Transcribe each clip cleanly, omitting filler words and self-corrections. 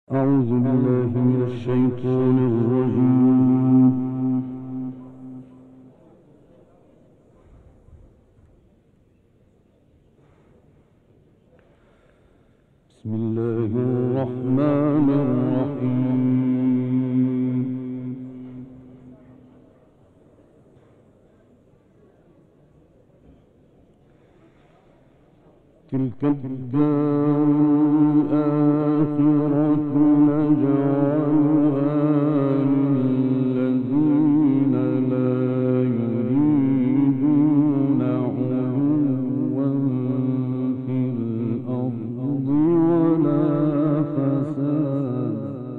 أعوذ بالله من الشيطان الرجيم. بسم الله الرحمن الرحيم. تلك الدار الآخرة نجعلها للذين لا يريدون علوا في الأرض ولا فسادا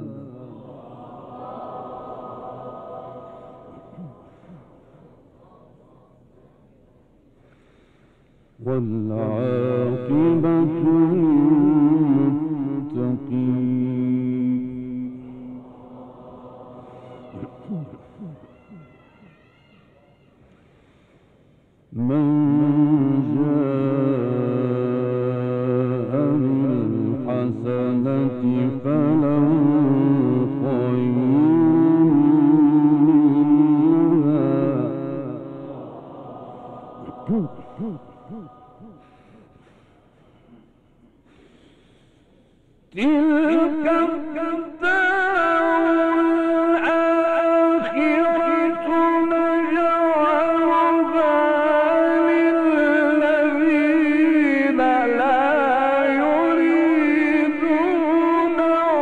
والعاقبة للمتقين. من جاء بالحسنة فله خير منها تلك الدار الآخرة نجعلها للذين لا يريدون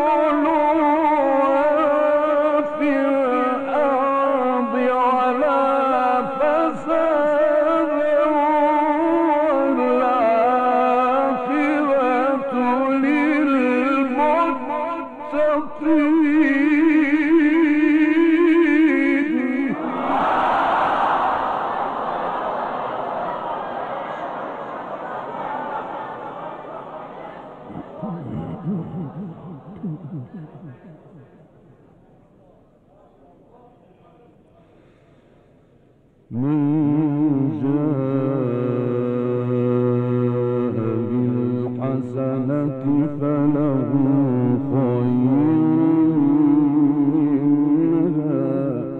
علوا في الأرض ولا فسادا والعاقبة من جاء بالحسنة فله خير منها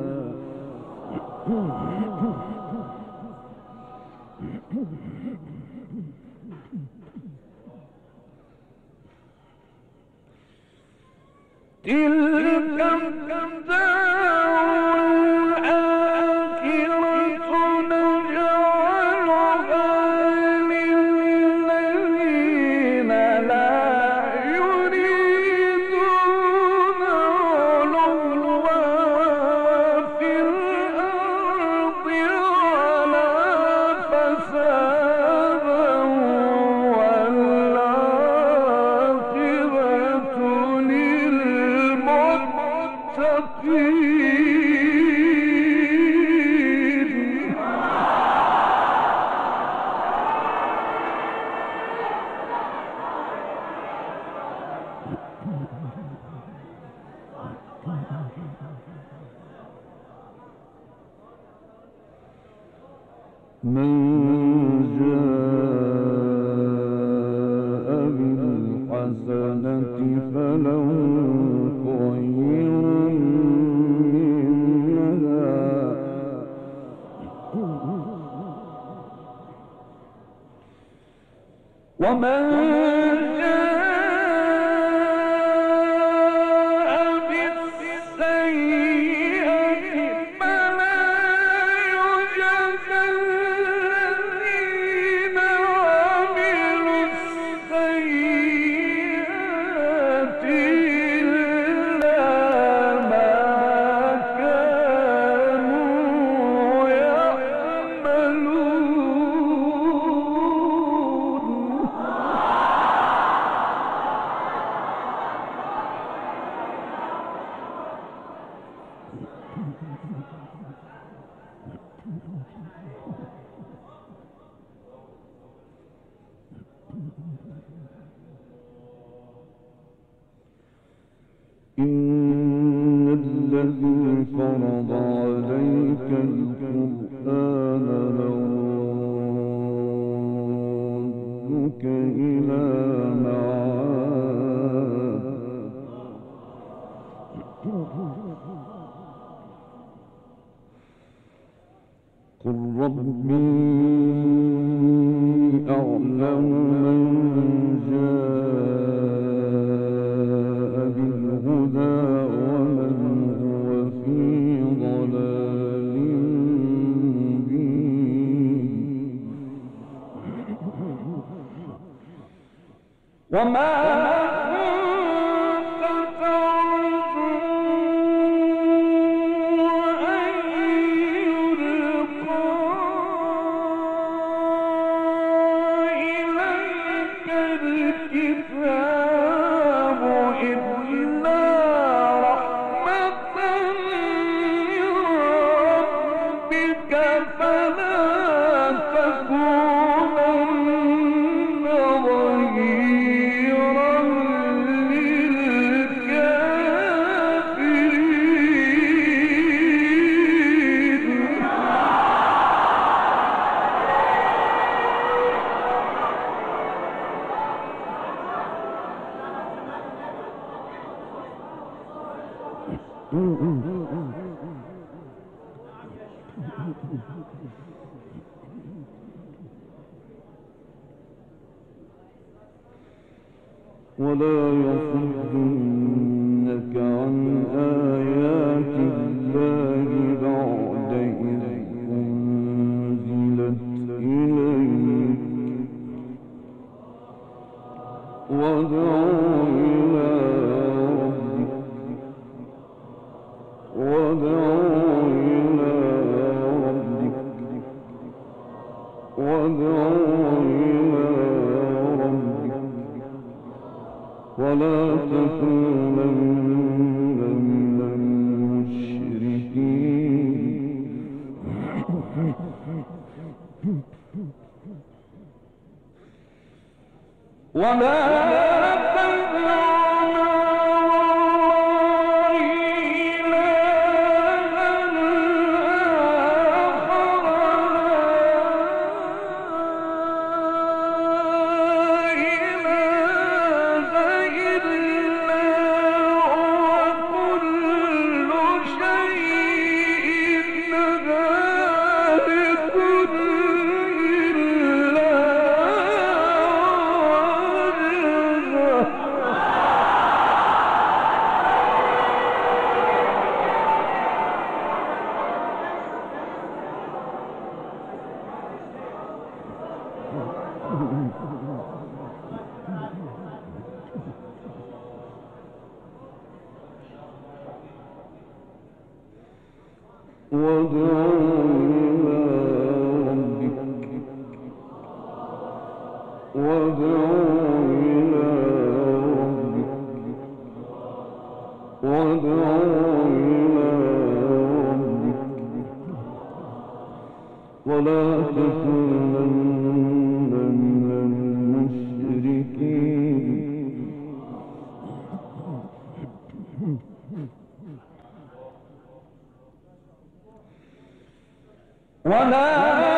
تلك الدار الآخرة نجعلها للذين لا يريدون علوا في الأرض ولا فسادا والعاقبة للمتقين. من جاء بالحسنة فله خير منها ومن جاء بالسيئة فلا يجزى الذين عملوا السيئات إلا ما كانوا يعملون. إن الذي فرض عليك القرآن لرادك إلى معاد ربي أعلم من جاء بالهدى ومن هو في ضلال مبين وما ولا يصدنك عن آيات الله بعد إذ أنزلت إليك وادع إلى ربك ولا تكونن من المشركين ولا ولا تكونن من المشركين ولا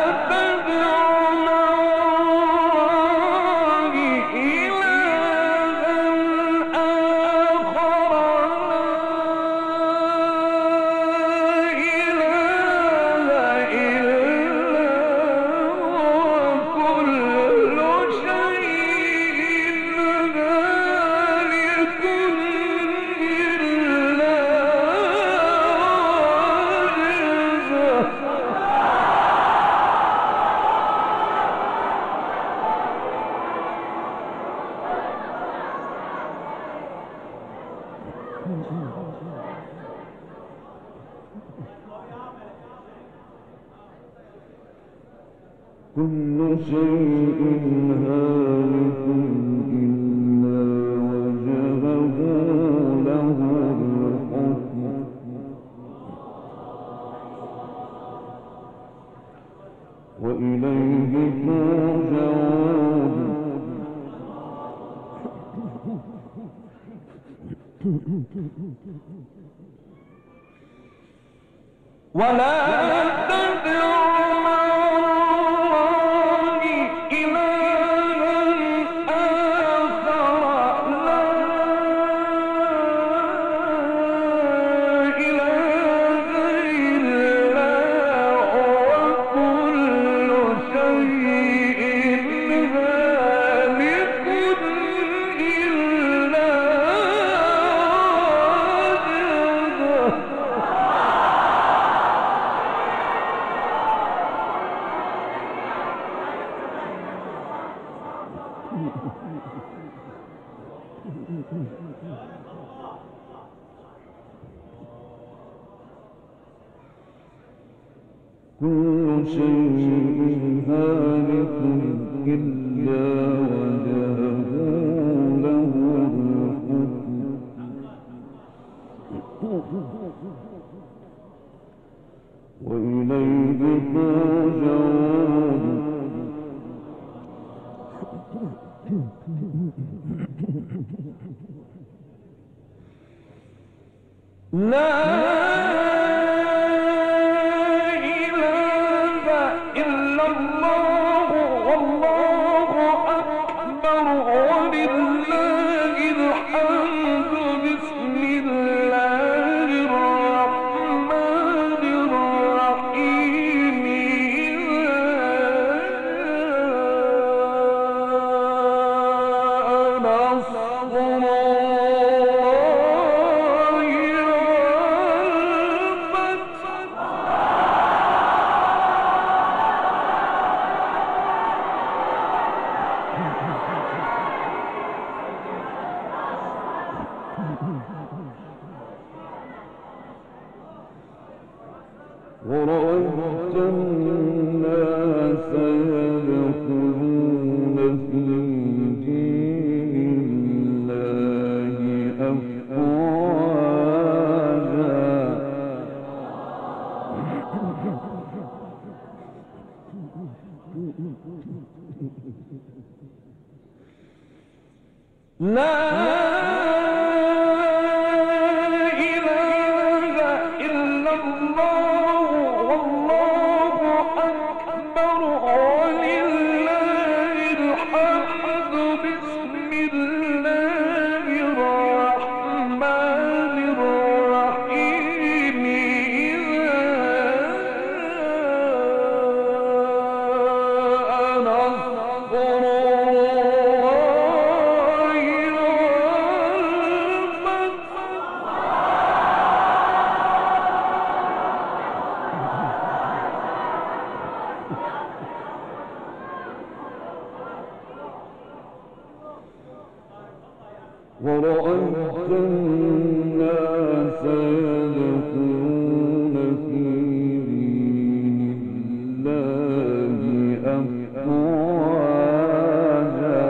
كل شيء هالك إلا وجهه له الحكم وإليه ترجعون ولا تدع كل كل شيء هالك إلا وجهه له الحكم وإليه ترجعون لا إله إلا الله والله أكبر ولله الحمد بسم الله الرحمن الرحيم ورأيت الناس يدخلون في دين الله أفواجا لا ورأيت الناس يدخلون في دين الله أفواجا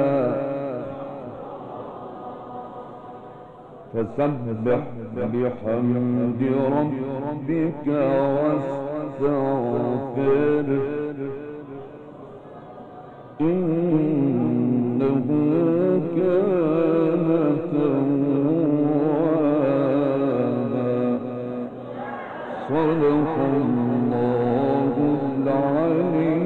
فسبح بحمد ربك واستغفره إنه كان توابا صدق الله العلي